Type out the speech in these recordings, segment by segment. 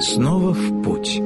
снова в путь.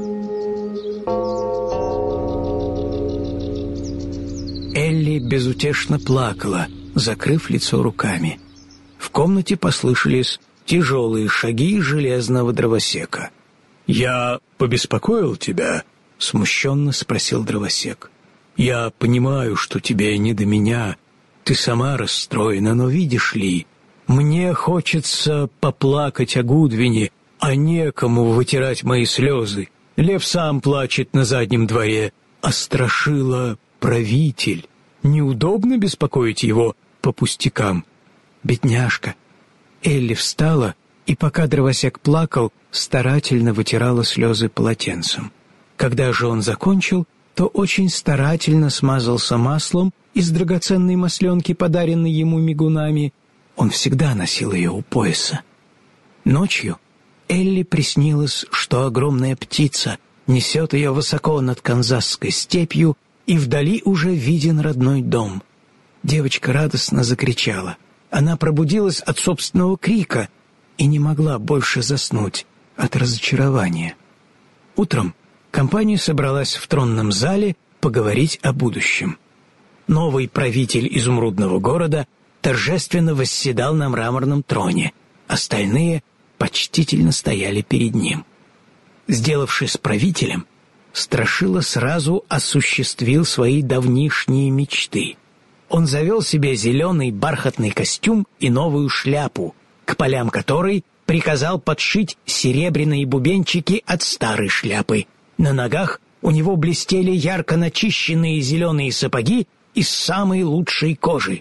Элли безутешно плакала, закрыв лицо руками. В комнате послышались тяжелые шаги железного дровосека. «Я побеспокоил тебя?» — смущенно спросил дровосек. «Я понимаю, что тебе не до меня. Ты сама расстроена, но видишь ли, мне хочется поплакать о Гудвине, а некому вытирать мои слезы. Лев сам плачет на заднем дворе, а Страшила — правитель. Неудобно беспокоить его по пустякам». «Бедняжка». Элли встала и, пока дровосек плакал, старательно вытирала слезы полотенцем. Когда же он закончил, то очень старательно смазался маслом из драгоценной масленки, подаренной ему мигунами. Он всегда носил ее у пояса. Ночью Элли приснилось, что огромная птица несет ее высоко над канзасской степью, и вдали уже виден родной дом. Девочка радостно закричала. Она пробудилась от собственного крика и не могла больше заснуть от разочарования. Утром компания собралась в тронном зале поговорить о будущем. Новый правитель изумрудного города торжественно восседал на мраморном троне, остальные почтительно стояли перед ним. Сделавшись правителем, Страшила сразу осуществил свои давнишние мечты. Он завел себе зеленый бархатный костюм и новую шляпу, к полям которой приказал подшить серебряные бубенчики от старой шляпы. На ногах у него блестели ярко начищенные зеленые сапоги из самой лучшей кожи.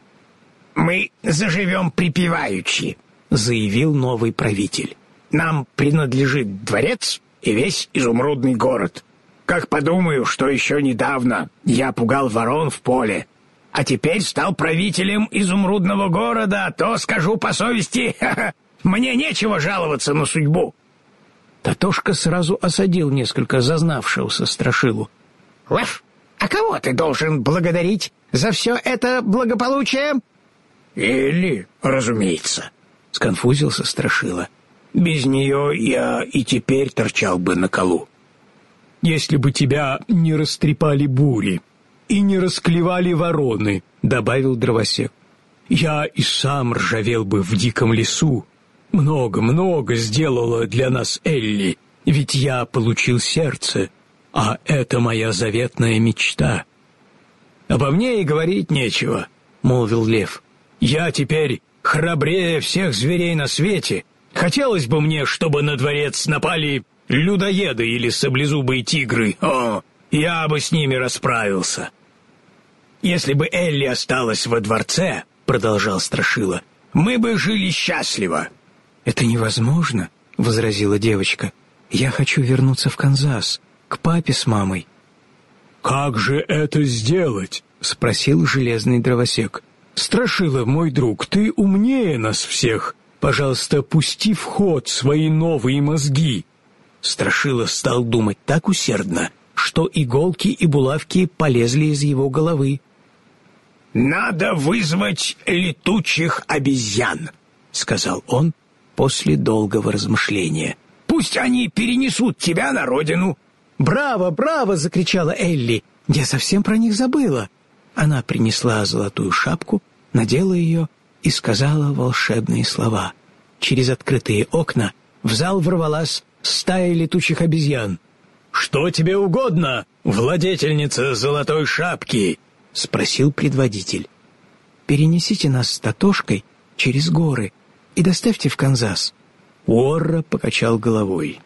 «Мы заживем припеваючи», — заявил новый правитель. «Нам принадлежит дворец и весь изумрудный город. Как подумаю, что еще недавно я пугал ворон в поле, а теперь стал правителем изумрудного города, то, скажу по совести, мне нечего жаловаться на судьбу». Татошка сразу осадил несколько зазнавшегося Страшилу. «Лев, а кого ты должен благодарить за все это благополучие?» «Элли, разумеется», — сконфузился Страшила. «Без нее я и теперь торчал бы на колу». «Если бы тебя не растрепали бури и не расклевали вороны», — добавил дровосек, — «я и сам ржавел бы в диком лесу. Много-много сделала для нас Элли, ведь я получил сердце, а это моя заветная мечта». «Обо мне и говорить нечего», — молвил лев. «Я теперь храбрее всех зверей на свете. Хотелось бы мне, чтобы на дворец напали людоеды или саблезубые тигры. О, я бы с ними расправился». «Если бы Элли осталась во дворце, — продолжал Страшила, — мы бы жили счастливо». «Это невозможно, — возразила девочка. Я хочу вернуться в Канзас, к папе с мамой». «Как же это сделать? — спросил железный дровосек. Страшила, мой друг, ты умнее нас всех. Пожалуйста, пусти в ход свои новые мозги». Страшила стал думать так усердно, что иголки и булавки полезли из его головы. «Надо вызвать летучих обезьян», — сказал он после долгого размышления. «Пусть они перенесут тебя на родину». «Браво, браво!» — закричала Элли. «Я совсем про них забыла». Она принесла золотую шапку, надела ее и сказала волшебные слова. Через открытые окна в зал ворвалась стая летучих обезьян. «Что тебе угодно, владетельница золотой шапки?» — спросил предводитель. «Перенесите нас с Татошкой через горы и доставьте в Канзас». Уорра покачал головой.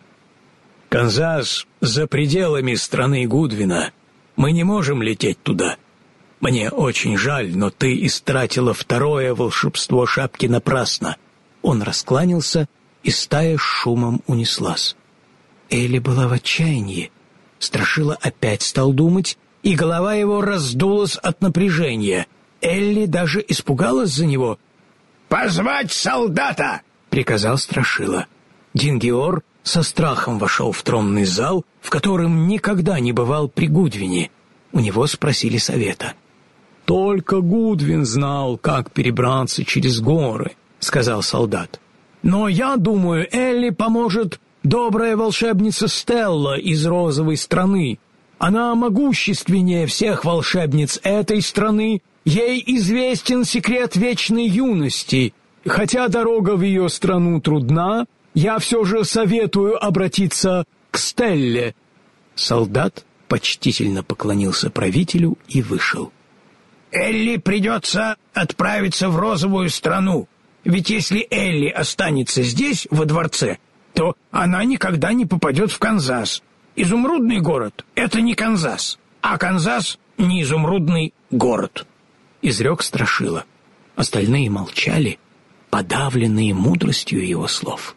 «Канзас за пределами страны Гудвина. Мы не можем лететь туда. Мне очень жаль, но ты истратила второе волшебство шапки напрасно». Он раскланялся, и стая с шумом унеслась. Элли была в отчаянии. Страшила опять стал думать, и голова его раздулась от напряжения. Элли даже испугалась за него. «Позвать солдата!» — приказал Страшила. Дингиор со страхом вошел в тронный зал, в котором никогда не бывал при Гудвине. У него спросили совета. «Только Гудвин знал, как перебраться через горы», — сказал солдат. «Но я думаю, Элли поможет добрая волшебница Стелла из розовой страны. Она могущественнее всех волшебниц этой страны, ей известен секрет вечной юности. Хотя дорога в ее страну трудна, я все же советую обратиться к Стелле». Солдат почтительно поклонился правителю и вышел. «Элли придется отправиться в розовую страну, ведь если Элли останется здесь, во дворце, то она никогда не попадет в Канзас. Изумрудный город — это не Канзас, а Канзас — не изумрудный город», — изрек Страшила. Остальные молчали, подавленные мудростью его слов.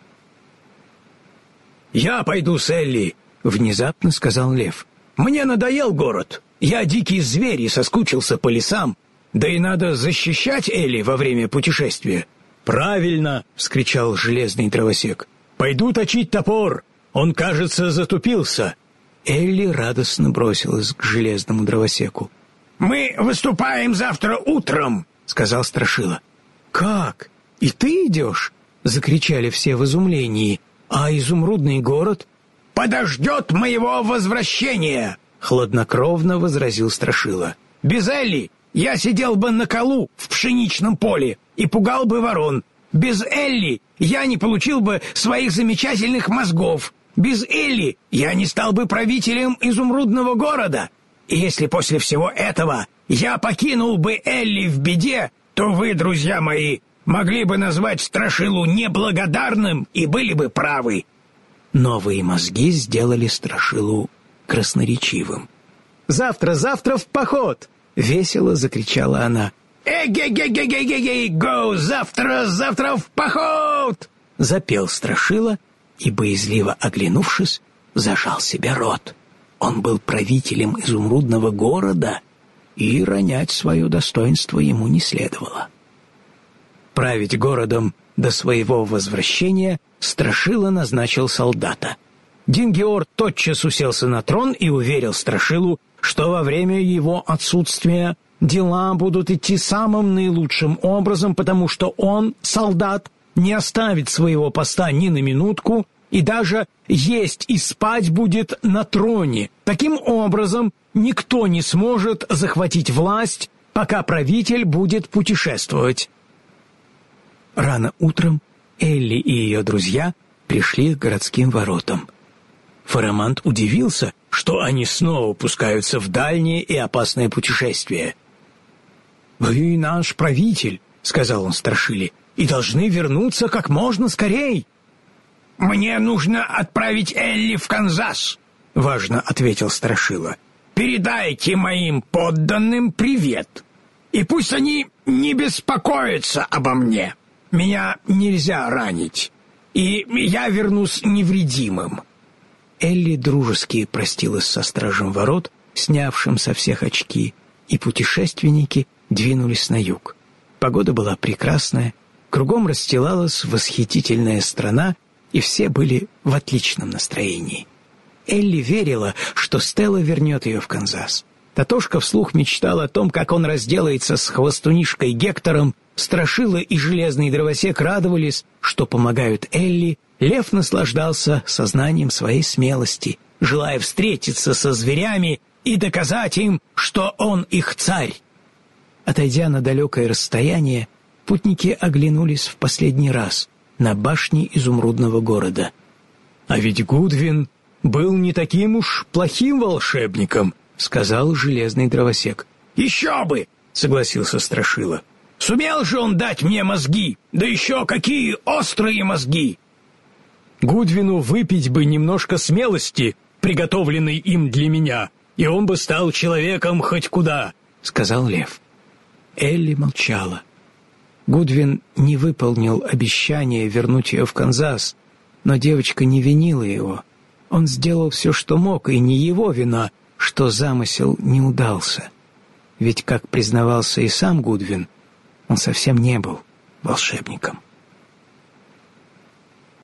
«Я пойду с Элли», — внезапно сказал Лев. «Мне надоел город. Я дикий зверь и соскучился по лесам. Да и надо защищать Элли во время путешествия». «Правильно!» — вскричал железный дровосек. «Пойду точить топор. Он, кажется, затупился». Элли радостно бросилась к железному дровосеку. «Мы выступаем завтра утром», — сказал Страшила. «Как? И ты идешь?» — закричали все в изумлении. «А изумрудный город?» «Подождет моего возвращения», — хладнокровно возразил Страшила. «Без Элли я сидел бы на колу в пшеничном поле и пугал бы ворон. Без Элли я не получил бы своих замечательных мозгов. Без Элли я не стал бы правителем изумрудного города. И если после всего этого я покинул бы Элли в беде, то вы, друзья мои, могли бы назвать Страшилу неблагодарным и были бы правы». Новые мозги сделали Страшилу красноречивым. «Завтра в поход!» — весело закричала она. «Эге-ге-ге-ге-ге-ге! Го! Завтра в поход!» — запел Страшила и, боязливо оглянувшись, зажал себе рот. Он был правителем изумрудного города, и ронять свое достоинство ему не следовало. Править городом до своего возвращения Страшила назначил солдата. Дингиор тотчас уселся на трон и уверил Страшилу, что во время его отсутствия дела будут идти самым наилучшим образом, потому что он, солдат, не оставит своего поста ни на минутку и даже есть и спать будет на троне. Таким образом, никто не сможет захватить власть, пока правитель будет путешествовать. Рано утром Элли и ее друзья пришли к городским воротам. Фарамант удивился, что они снова пускаются в дальнее и опасное путешествие. «Вы наш правитель», — сказал он Страшиле, — «и должны вернуться как можно скорей». «Мне нужно отправить Элли в Канзас», — важно ответил Страшила. «Передайте моим подданным привет, и пусть они не беспокоятся обо мне. Меня нельзя ранить, и я вернусь невредимым». Элли дружески простилась со стражем ворот, снявшим со всех очки, и путешественники двинулись на юг. Погода была прекрасная, кругом расстилалась восхитительная страна, и все были в отличном настроении. Элли верила, что Стелла вернет ее в Канзас. Татошка вслух мечтал о том, как он разделается с хвостунишкой Гектором. Страшила и железный дровосек радовались, что помогают Элли. Лев наслаждался сознанием своей смелости, желая встретиться со зверями и доказать им, что он их царь. Отойдя на далекое расстояние, путники оглянулись в последний раз на башни изумрудного города. «А ведь Гудвин был не таким уж плохим волшебником», — сказал железный дровосек. «Еще бы!» — согласился Страшила. «Сумел же он дать мне мозги, да еще какие острые мозги!» «Гудвину выпить бы немножко смелости, приготовленной им для меня, и он бы стал человеком хоть куда», — сказал Лев. Элли молчала. Гудвин не выполнил обещание вернуть ее в Канзас, но девочка не винила его. Он сделал все, что мог, и не его вина, что замысел не удался. Ведь, как признавался и сам Гудвин, он совсем не был волшебником.